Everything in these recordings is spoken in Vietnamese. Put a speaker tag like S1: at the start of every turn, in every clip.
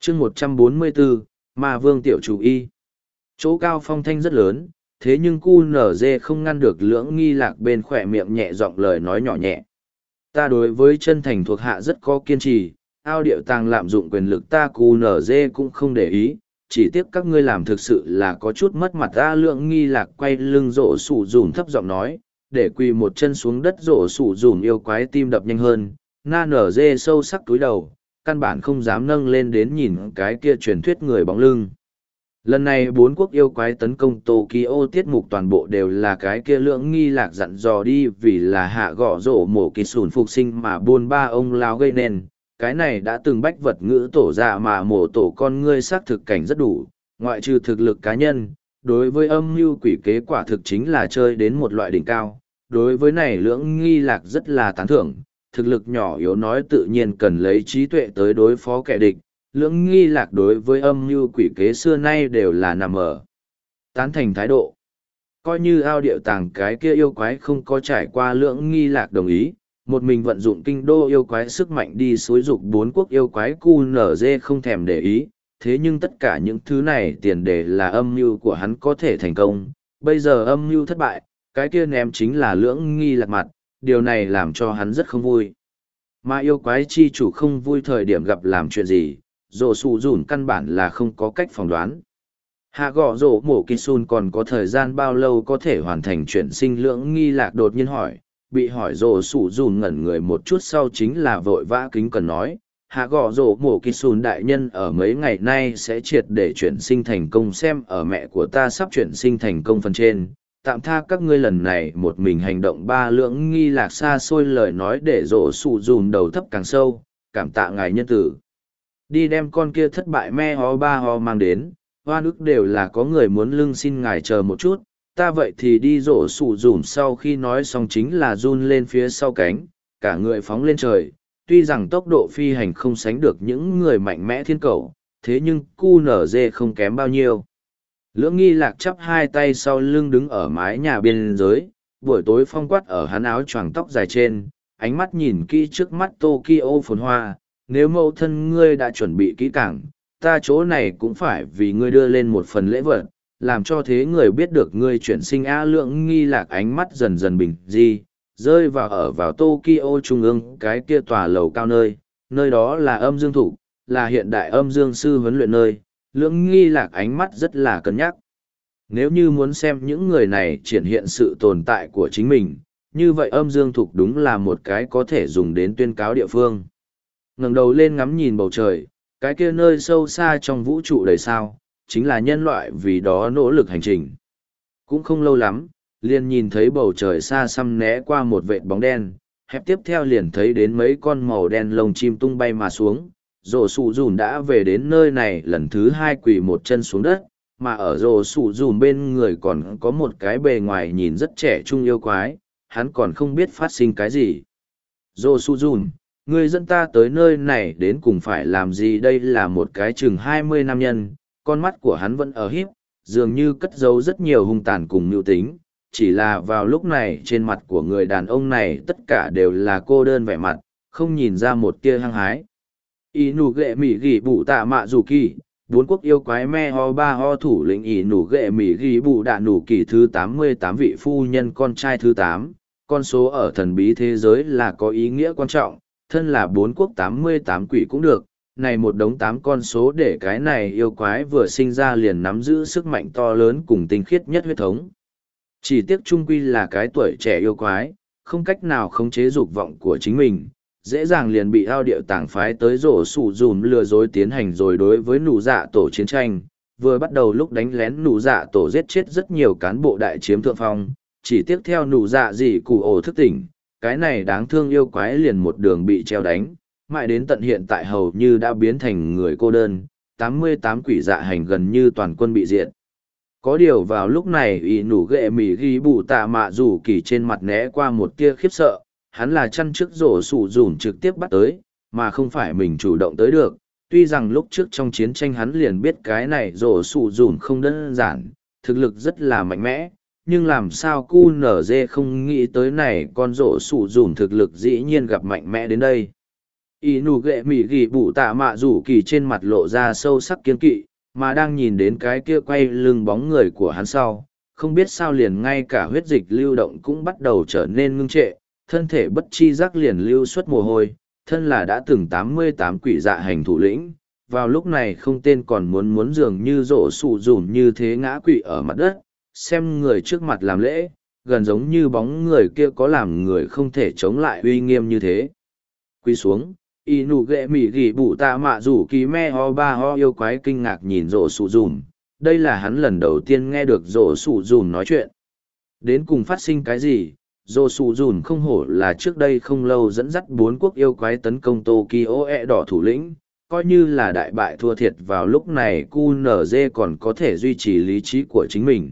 S1: chương 144, Ma Vương Tiểu Chủ Y. Chỗ cao phong thanh rất lớn, thế nhưng QNZ không ngăn được Lưỡng Nghi Lạc bên khỏe miệng nhẹ giọng lời nói nhỏ nhẹ. Ta đối với chân thành thuộc hạ rất có kiên trì, ao điệu tàng lạm dụng quyền lực ta QNZ cũng không để ý, chỉ tiếc các ngươi làm thực sự là có chút mất mặt. Ta Lưỡng Nghi Lạc quay lưng rổ sủ dùn thấp giọng nói, để quỳ một chân xuống đất. Rổ sủ dùn yêu quái tim đập nhanh hơn, na nở dê sâu sắc túi đầu, căn bản không dám nâng lên đến nhìn cái kia truyền thuyết người bóng lưng. Lần này 4 quốc yêu quái tấn công Tokyo tiết mục toàn bộ đều là cái kia Lưỡng Nghi Lạc dặn dò đi vì là hạ gõ rổ mổ kỳ sùn phục sinh mà buôn ba ông lao gây nên. Cái này đã từng bách vật ngữ tổ dạ mà mổ tổ con ngươi xác thực cảnh rất đủ, ngoại trừ thực lực cá nhân, đối với âm mưu quỷ kế quả thực chính là chơi đến một loại đỉnh cao. Đối với này Lưỡng Nghi Lạc rất là tán thưởng, thực lực nhỏ yếu nói tự nhiên cần lấy trí tuệ tới đối phó kẻ địch. Lưỡng Nghi Lạc đối với âm mưu quỷ kế xưa nay đều là nằm ở tán thành thái độ. Coi như ao điệu tàng cái kia yêu quái không có trải qua Lưỡng Nghi Lạc đồng ý, một mình vận dụng kinh đô yêu quái sức mạnh đi xúi dục 4 quốc yêu quái QNZ không thèm để ý, thế nhưng tất cả những thứ này tiền đề là âm mưu của hắn có thể thành công. Bây giờ âm mưu thất bại, cái kia ném chính là Lưỡng Nghi Lạc mặt, điều này làm cho hắn rất không vui. Mà yêu quái chi chủ không vui thời điểm gặp làm chuyện gì, rổ sủ dùn căn bản là không có cách phỏng đoán. Hạ gõ rổ mổ kỳ sun còn có thời gian bao lâu có thể hoàn thành chuyển sinh. Lưỡng Nghi Lạc đột nhiên hỏi, bị hỏi rổ sủ dùn ngẩn người một chút sau chính là vội vã kính cần nói, hạ gõ rổ mổ kỳ sun đại nhân ở mấy ngày nay sẽ triệt để chuyển sinh thành công, xem ở mẹ của ta sắp chuyển sinh thành công phần trên, tạm tha các ngươi lần này một mình hành động. Ba Lưỡng Nghi Lạc xa xôi lời nói để rổ sủ dùn đầu thấp càng sâu, cảm tạ ngài nhân tử. Đi đem con kia thất bại me ho ba ho mang đến, hoa nước đều là có người muốn lưng xin ngài chờ một chút, ta vậy thì đi. Rổ sủ dùn sau khi nói xong chính là run lên phía sau cánh, cả người phóng lên trời. Tuy rằng tốc độ phi hành không sánh được những người mạnh mẽ thiên cầu, thế nhưng QNZ không kém bao nhiêu. Lưỡng Nghi Lạc chắp hai tay sau lưng đứng ở mái nhà biên giới, buổi tối phong quát ở hắn áo choàng tóc dài trên, ánh mắt nhìn kỹ trước mắt Tokyo phồn hoa. Nếu mẫu thân ngươi đã chuẩn bị kỹ càng, ta chỗ này cũng phải vì ngươi đưa lên một phần lễ vật, làm cho thế người biết được ngươi chuyển sinh. Lưỡng Nghi Lạc ánh mắt dần dần bình di, rơi vào Tokyo trung ương cái kia tòa lầu cao nơi đó là âm dương thủ, là hiện đại âm dương sư huấn luyện nơi. Lưỡng Nghi Lạc ánh mắt rất là cân nhắc. Nếu như muốn xem những người này triển hiện sự tồn tại của chính mình, như vậy âm dương thục đúng là một cái có thể dùng đến tuyên cáo địa phương. Ngẩng đầu lên ngắm nhìn bầu trời, cái kia nơi sâu xa trong vũ trụ đầy sao, chính là nhân loại vì đó nỗ lực hành trình. Cũng không lâu lắm, liền nhìn thấy bầu trời xa xăm né qua một vệt bóng đen, hẹp tiếp theo liền thấy đến mấy con màu đen lông chim tung bay mà xuống. Rổ sủ dùn đã về đến nơi này lần thứ 2 quỳ một chân xuống đất, mà ở rổ sủ dùn bên người còn có một cái bề ngoài nhìn rất trẻ trung yêu quái, hắn còn không biết phát sinh cái gì. Rổ sủ dùn, ngươi dẫn ta tới nơi này đến cùng phải làm gì? Đây là một cái chừng 20 nam nhân, con mắt của hắn vẫn ở híp, dường như cất giấu rất nhiều hung tàn cùng mưu tính, chỉ là vào lúc này trên mặt của người đàn ông này tất cả đều là cô đơn vẻ mặt, không nhìn ra một tia hăng hái. Ý nụ ghệ mỉ ghi bụ tạ mạ dù kỳ, 4 quốc yêu quái me ho ba ho thủ lĩnh ý nụ ghệ mỉ ghi bụ đạ nụ kỳ thứ 88 vị phu nhân con trai thứ 8, con số ở thần bí thế giới là có ý nghĩa quan trọng, thân là 4 quốc 88 quỷ cũng được, này một đống 8 con số để cái này yêu quái vừa sinh ra liền nắm giữ sức mạnh to lớn cùng tinh khiết nhất huyết thống. Chỉ tiếc trung quy là cái tuổi trẻ yêu quái, không cách nào khống chế dục vọng của chính mình, dễ dàng liền bị ao điệu tảng phái tới rổ sủ dùm lừa dối tiến hành rồi đối với nụ dạ tổ chiến tranh. Vừa bắt đầu lúc đánh lén nụ dạ tổ giết chết rất nhiều cán bộ đại chiếm thượng phong, chỉ tiếc theo nụ dạ dị cụ ổ thức tỉnh, cái này đáng thương yêu quái liền một đường bị treo đánh, mãi đến tận hiện tại hầu như đã biến thành người cô đơn, 88 quỷ dạ hành gần như toàn quân bị diệt. Có điều vào lúc này ý nụ ghệ mỉ ghi bù tạ mạ rủ kỳ trên mặt né qua một tia khiếp sợ, hắn là chăn trước rổ sủ dùn trực tiếp bắt tới, mà không phải mình chủ động tới được. Tuy rằng lúc trước trong chiến tranh hắn liền biết cái này rổ sủ dùn không đơn giản, thực lực rất là mạnh mẽ, nhưng làm sao QNZ không nghĩ tới này con rổ sủ dùn thực lực dĩ nhiên gặp mạnh mẽ đến đây. Ý nụ ghệ mỉ ghi bụ tạ mạ rủ kỳ trên mặt lộ ra sâu sắc kiên kỵ, mà đang nhìn đến cái kia quay lưng bóng người của hắn sau, không biết sao liền ngay cả huyết dịch lưu động cũng bắt đầu trở nên ngưng trệ, thân thể bất chi giác liền lưu xuất mồ hôi, thân là đã từng 88 quỷ dạ hành thủ lĩnh, vào lúc này không tên còn muốn dường như rổ sụ dùm như thế ngã quỵ ở mặt đất, xem người trước mặt làm lễ, gần giống như bóng người kia có làm người không thể chống lại uy nghiêm như thế. Quy xuống, y nụ ghệ mỉ ghi bụ tạ mạ rủ kỳ me ho ba ho yêu quái kinh ngạc nhìn rổ sụ dùm, đây là hắn lần đầu tiên nghe được rổ sụ dùm nói chuyện. Đến cùng phát sinh cái gì? Rổ sụ dùm không hổ là trước đây không lâu dẫn dắt 4 quốc yêu quái tấn công Tokyo đỏ thủ lĩnh, coi như là đại bại thua thiệt vào lúc này QNZ còn có thể duy trì lý trí của chính mình.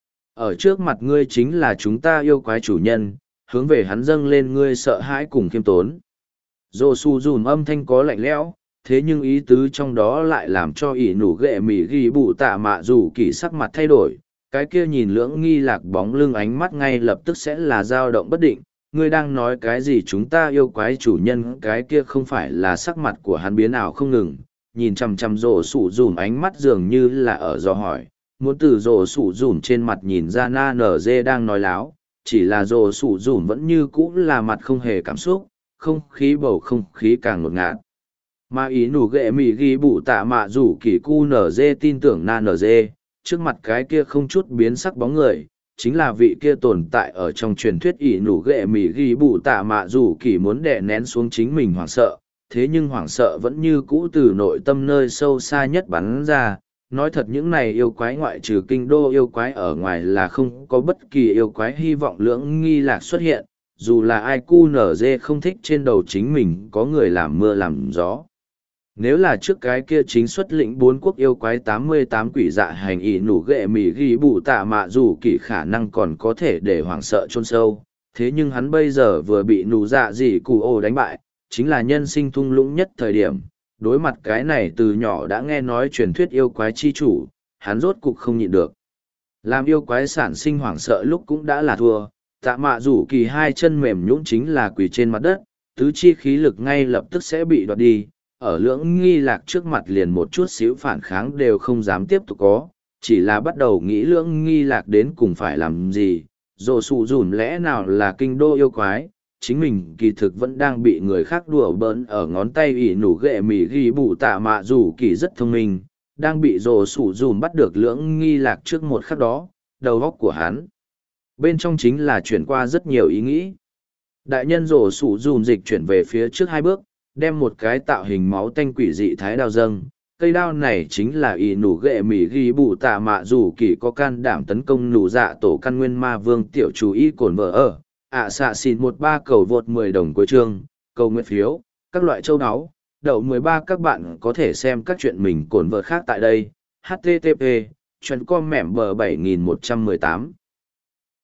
S1: Ở trước mặt ngươi chính là chúng ta yêu quái chủ nhân, hướng về hắn dâng lên ngươi sợ hãi cùng khiêm tốn. Dô su dùm âm thanh có lạnh lẽo, thế nhưng ý tứ trong đó lại làm cho ỷ nụ ghệ mỉ ghi bụ tạ mạ dù kỳ sắc mặt thay đổi, cái kia nhìn lưỡng nghi lạc bóng lưng ánh mắt ngay lập tức sẽ là dao động bất định. Ngươi đang nói cái gì chúng ta yêu quái chủ nhân, cái kia không phải là sắc mặt của hắn biến ảo không ngừng, nhìn chằm chằm rổ sủ dùm ánh mắt dường như là ở dò hỏi, muốn từ rổ sủ dùm trên mặt nhìn ra na nở dê đang nói láo, chỉ là rổ sủ dùm vẫn như cũ là mặt không hề cảm xúc, không khí bầu không khí càng ngột ngạt. Mà ý nụ ghệ mỉ ghi bụ tạ mạ rủ kỳ cu nở dê tin tưởng na nở dê, trước mặt cái kia không chút biến sắc bóng người, chính là vị kia tồn tại ở trong truyền thuyết ỷ nụ ghệ mỉ ghi bụ tạ mạ rủ kỳ muốn đè nén xuống chính mình hoảng sợ, thế nhưng hoảng sợ vẫn như cũ từ nội tâm nơi sâu xa nhất bắn ra. Nói thật những này yêu quái ngoại trừ kinh đô yêu quái ở ngoài là không có bất kỳ yêu quái hy vọng lưỡng nghi lạc xuất hiện, dù là ai cu nở dê không thích trên đầu chính mình có người làm mưa làm gió. Nếu là trước cái kia chính xuất lĩnh 4 quốc yêu quái 88 quỷ dạ hành ỷ nụ ghệ mỉ ghi bụ tạ mạ dù kỳ khả năng còn có thể để hoảng sợ chôn sâu, thế nhưng hắn bây giờ vừa bị nụ dạ dị cụ ô đánh bại, chính là nhân sinh thung lũng nhất thời điểm, đối mặt cái này từ nhỏ đã nghe nói truyền thuyết yêu quái chi chủ, hắn rốt cục không nhịn được. Làm yêu quái sản sinh hoảng sợ lúc cũng đã là thua, tạ mạ rủ kỳ hai chân mềm nhũn chính là quỳ trên mặt đất, tứ chi khí lực ngay lập tức sẽ bị đoạt đi, ở lưỡng nghi lạc trước mặt liền một chút xíu phản kháng đều không dám tiếp tục có, chỉ là bắt đầu nghĩ lưỡng nghi lạc đến cùng phải làm gì, dồ sụ dùn lẽ nào là kinh đô yêu quái, chính mình kỳ thực vẫn đang bị người khác đùa bỡn ở ngón tay ỉ nủ ghệ mỉ ghi bụ tạ mạ rủ kỳ rất thông minh, đang bị dồ sụ dùn bắt được lưỡng nghi lạc trước một khắc đó, đầu óc của hắn. Bên trong chính là chuyển qua rất nhiều ý nghĩ. Đại nhân rổ sủ dùm dịch chuyển về phía trước 2 bước, đem một cái tạo hình máu tanh quỷ dị thái đao dâng. Cây đao này chính là ỷ nủ ghệ mỉ ghi bụ tạ mạ dù kỳ có can đảm tấn công nụ dạ tổ căn nguyên ma vương tiểu chú y cồn vợ ở. Xạ xin 13 cầu vượt 10 đồng cuối chương, cầu nguyện phiếu, các loại châu áo. Đậu 13 các bạn có thể xem các chuyện mình cồn vợ khác tại đây. HTTP, chuyện com mẻm bờ 7118.